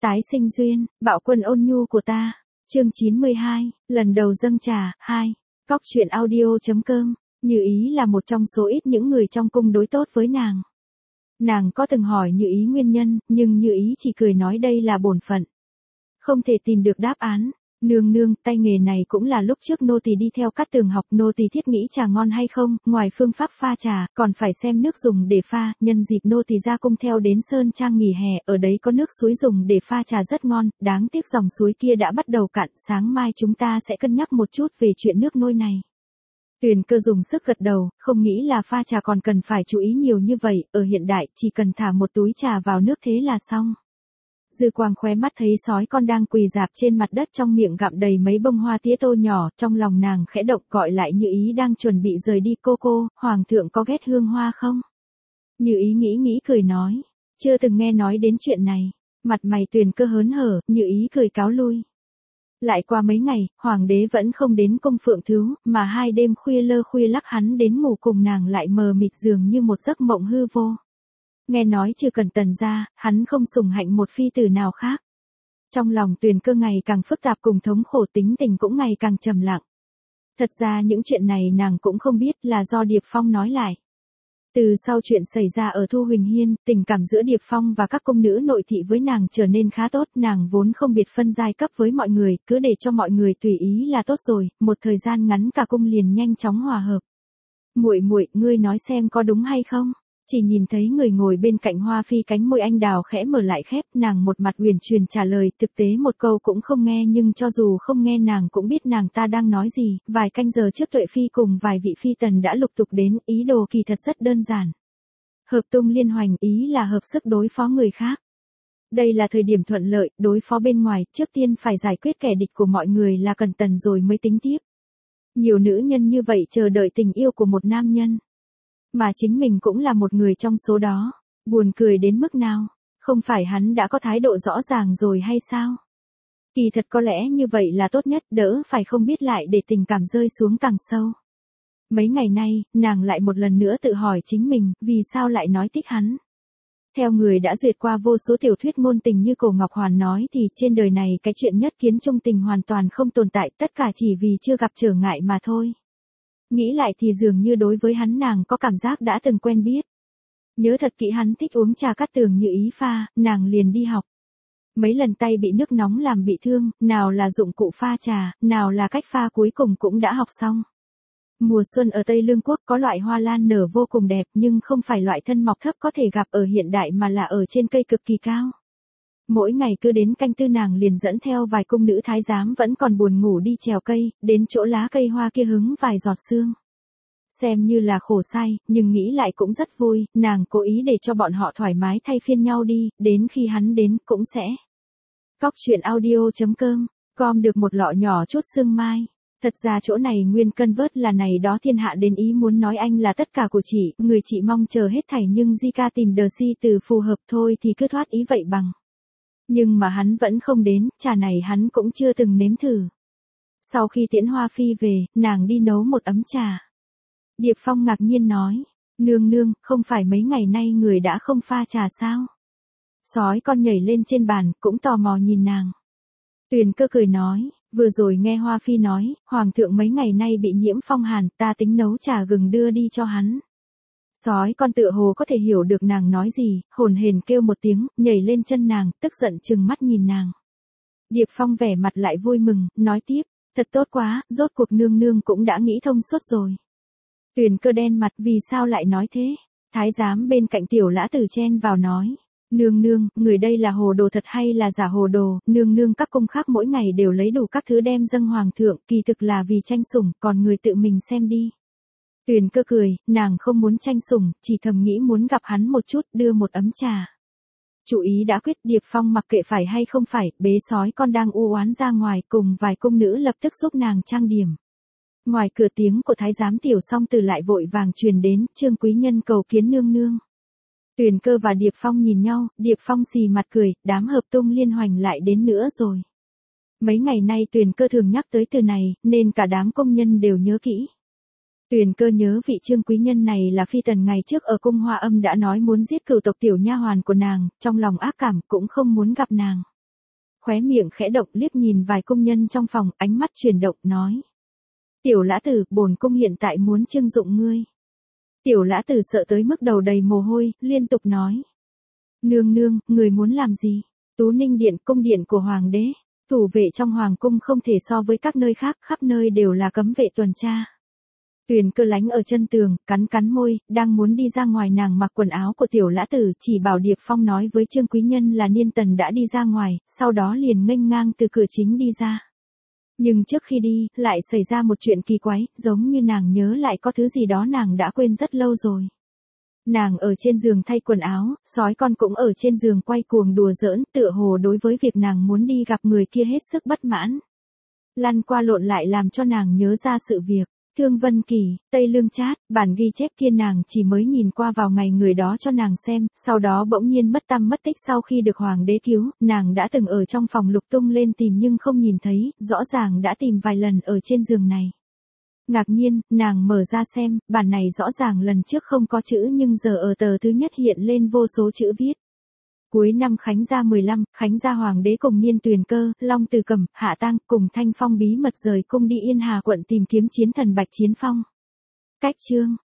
Tái sinh duyên, bạo quân ôn nhu của ta. Chương 92, lần đầu dâng trà, 2. Cóc truyện audio.com. Như Ý là một trong số ít những người trong cung đối tốt với nàng. Nàng có từng hỏi Như Ý nguyên nhân, nhưng Như Ý chỉ cười nói đây là bổn phận. Không thể tìm được đáp án. Nương nương, tay nghề này cũng là lúc trước nô tỳ đi theo Cát Tường học, nô tỳ thiết nghĩ trà ngon hay không, ngoài phương pháp pha trà, còn phải xem nước dùng để pha, nhân dịp nô tỳ ra cung theo đến Sơn Trang nghỉ hè, ở đấy có nước suối dùng để pha trà rất ngon, đáng tiếc dòng suối kia đã bắt đầu cạn, sáng mai chúng ta sẽ cân nhắc một chút về chuyện nước nôi này. Tuyền Cơ dùng sức gật đầu, không nghĩ là pha trà còn cần phải chú ý nhiều như vậy, ở hiện đại chỉ cần thả một túi trà vào nước thế là xong. Dư Quang khóe mắt thấy sói con đang quỳ rạp trên mặt đất trong miệng gặm đầy mấy bông hoa tía tô nhỏ, trong lòng nàng khẽ động gọi lại Như Ý đang chuẩn bị rời đi. Cô, hoàng thượng có ghét hương hoa không? Như Ý nghĩ cười nói, chưa từng nghe nói đến chuyện này. Mặt mày Tuyền Cơ hớn hở, Như Ý cười cáo lui. Lại qua mấy ngày, hoàng đế vẫn không đến cung phượng thứ, mà hai đêm khuya lơ khuya lắc hắn đến ngủ cùng nàng lại mờ mịt dường như một giấc mộng hư vô. Nghe nói chưa cần Tần ra, hắn không sủng hạnh một phi tử nào khác. Trong lòng Tuyền Cơ ngày càng phức tạp cùng thống khổ, tính tình cũng ngày càng trầm lặng. Thật ra những chuyện này nàng cũng không biết, là do Điệp Phong nói lại. Từ sau chuyện xảy ra ở Thu Huỳnh Hiên, tình cảm giữa Điệp Phong và các cung nữ nội thị với nàng trở nên khá tốt, nàng vốn không biệt phân giai cấp với mọi người, cứ để cho mọi người tùy ý là tốt rồi, một thời gian ngắn cả cung liền nhanh chóng hòa hợp. Muội, ngươi nói xem có đúng hay không? Chỉ nhìn thấy người ngồi bên cạnh Hoa Phi, cánh môi anh đào khẽ mở lại khép, nàng một mặt uyển chuyển trả lời, thực tế một câu cũng không nghe, nhưng cho dù không nghe nàng cũng biết nàng ta đang nói gì. Vài canh giờ trước Tuệ Phi cùng vài vị phi tần đã lục tục đến, ý đồ kỳ thật rất đơn giản. Hợp tung liên hoành, ý là hợp sức đối phó người khác. Đây là thời điểm thuận lợi, đối phó bên ngoài, trước tiên phải giải quyết kẻ địch của mọi người là Cẩn Tần rồi mới tính tiếp. Nhiều nữ nhân như vậy chờ đợi tình yêu của một nam nhân. Mà chính mình cũng là một người trong số đó. Buồn cười đến mức nào? Không phải hắn đã có thái độ rõ ràng rồi hay sao? Kỳ thật có lẽ như vậy là tốt nhất, đỡ phải không biết lại để tình cảm rơi xuống càng sâu. Mấy ngày nay, nàng lại một lần nữa tự hỏi chính mình, vì sao lại nói thích hắn? Theo người đã duyệt qua vô số tiểu thuyết ngôn tình như Cổ Ngọc Hoàn nói thì trên đời này cái chuyện nhất kiến chung tình hoàn toàn không tồn tại, tất cả chỉ vì chưa gặp trở ngại mà thôi. Nghĩ lại thì dường như đối với hắn nàng có cảm giác đã từng quen biết. Nhớ thật kỹ hắn thích uống trà Cát Tường Như Ý pha, nàng liền đi học. Mấy lần tay bị nước nóng làm bị thương, nào là dụng cụ pha trà, nào là cách pha cuối cùng cũng đã học xong. Mùa xuân ở Tây Lương Quốc có loại hoa lan nở vô cùng đẹp nhưng không phải loại thân mọc thấp có thể gặp ở hiện đại mà là ở trên cây cực kỳ cao. Mỗi ngày cứ đến canh tư nàng liền dẫn theo vài cung nữ thái giám vẫn còn buồn ngủ đi trèo cây, đến chỗ lá cây hoa kia hứng vài giọt sương. Xem như là khổ sai, nhưng nghĩ lại cũng rất vui, nàng cố ý để cho bọn họ thoải mái thay phiên nhau đi, đến khi hắn đến cũng sẽ. Cóc truyện audio.com được một lọ nhỏ chút sương mai. Thật ra chỗ này nguyên cân vớt là này đó thiên hạ đến ý muốn nói anh là tất cả của chị, người chị mong chờ hết thảy nhưng Zika tìm đờ si từ phù hợp thôi thì cứ thoát ý vậy bằng. Nhưng mà hắn vẫn không đến, trà này hắn cũng chưa từng nếm thử. Sau khi tiễn Hoa Phi về, nàng đi nấu một ấm trà. Điệp Phong ngạc nhiên nói, nương, không phải mấy ngày nay người đã không pha trà sao? Sói con nhảy lên trên bàn, cũng tò mò nhìn nàng. Tuyền Cơ cười nói, vừa rồi nghe Hoa Phi nói, hoàng thượng mấy ngày nay bị nhiễm phong hàn, ta tính nấu trà gừng đưa đi cho hắn. Sói con tựa hồ có thể hiểu được nàng nói gì, hồn hển kêu một tiếng, nhảy lên chân nàng, tức giận trừng mắt nhìn nàng. Điệp Phong vẻ mặt lại vui mừng, nói tiếp, thật tốt quá, rốt cuộc nương cũng đã nghĩ thông suốt rồi. Tuyền Cơ đen mặt, vì sao lại nói thế? Thái giám bên cạnh Tiểu Lã Tử chen vào nói, nương, người đây là hồ đồ thật hay là giả hồ đồ? Nương các cung khác mỗi ngày đều lấy đủ các thứ đem dâng hoàng thượng, kỳ thực là vì tranh sủng, còn người tự mình xem đi. Tuyền Cơ cười, nàng không muốn tranh sủng, chỉ thầm nghĩ muốn gặp hắn một chút, đưa một ấm trà. Chủ ý đã quyết, Điệp Phong mặc kệ phải hay không phải, bế sói con đang u oán ra ngoài cùng vài cung nữ lập tức giúp nàng trang điểm. Ngoài cửa tiếng của thái giám Tiểu Song Từ lại vội vàng truyền đến, Trương quý nhân cầu kiến nương. Tuyền Cơ và Điệp Phong nhìn nhau, Điệp Phong xì mặt cười, đám hợp tung liên hoành lại đến nữa rồi. Mấy ngày nay Tuyền Cơ thường nhắc tới từ này, nên cả đám công nhân đều nhớ kỹ. Tuyền Cơ nhớ vị Trương quý nhân này là phi tần ngày trước ở cung Hoa Âm đã nói muốn giết cửu tộc tiểu nha hoàn của nàng, trong lòng ác cảm cũng không muốn gặp nàng. khóe miệng khẽ động liếc nhìn vài công nhân trong phòng, ánh mắt chuyển động, nói. Tiểu Lã Tử, bổn cung hiện tại muốn trưng dụng ngươi. Tiểu Lã Tử sợ tới mức đầu đầy mồ hôi, liên tục nói. Nương nương, người muốn làm gì? Tú Ninh Điện, cung điện của Hoàng đế. Thủ vệ trong Hoàng cung không thể so với các nơi khác, khắp nơi đều là cấm vệ tuần tra. Tuyền Cơ lánh ở chân tường, cắn cắn môi, đang muốn đi ra ngoài, nàng mặc quần áo của Tiểu Lã Tử, chỉ bảo Điệp Phong nói với Trương Quý Nhân là Niên Tần đã đi ra ngoài, sau đó liền nghênh ngang từ cửa chính đi ra. Nhưng trước khi đi, lại xảy ra một chuyện kỳ quái, giống như nàng nhớ lại có thứ gì đó nàng đã quên rất lâu rồi. Nàng ở trên giường thay quần áo, sói con cũng ở trên giường quay cuồng đùa giỡn, tựa hồ đối với việc nàng muốn đi gặp người kia hết sức bất mãn. Lăn qua lộn lại làm cho nàng nhớ ra sự việc. Thương Vân Kỳ, Tây Lương Trát, bản ghi chép kia nàng chỉ mới nhìn qua vào ngày người đó cho nàng xem, sau đó bỗng nhiên mất tăm mất tích. Sau khi được Hoàng đế cứu, nàng đã từng ở trong phòng lục tung lên tìm nhưng không nhìn thấy, rõ ràng đã tìm vài lần ở trên giường này. Ngạc nhiên, nàng mở ra xem, bản này rõ ràng lần trước không có chữ nhưng giờ ở tờ thứ nhất hiện lên vô số chữ viết. Cuối năm Khánh Gia 15, Khánh Gia Hoàng đế cùng Niên Tuyền Cơ, Long Từ Cẩm, Hạ Tang cùng Thanh Phong bí mật rời cung đi Yên Hà quận tìm kiếm chiến thần Bạch Chiến Phong. Cách chương